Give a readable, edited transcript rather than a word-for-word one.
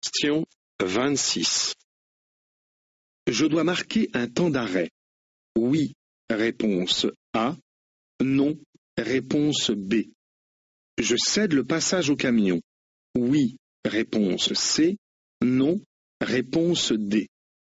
Question 26. Je dois marquer un temps d'arrêt. Oui, réponse A. Non, réponse B. Je cède le passage au camion. Oui, réponse C. Non, réponse D.